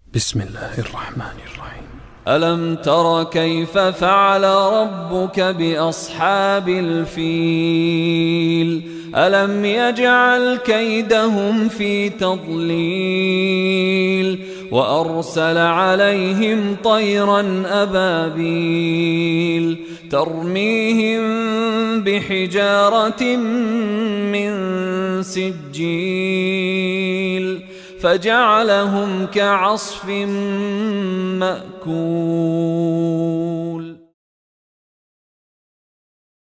بسم الله الرحمن الرحيم. ألم تر كيف فعل ربك بأصحاب الفيل ألم يجعل كيدهم في تضليل وأرسل عليهم طيرا أبابيل ترميهم بحجارة من سجيل فجعلهم كعصف مأكول.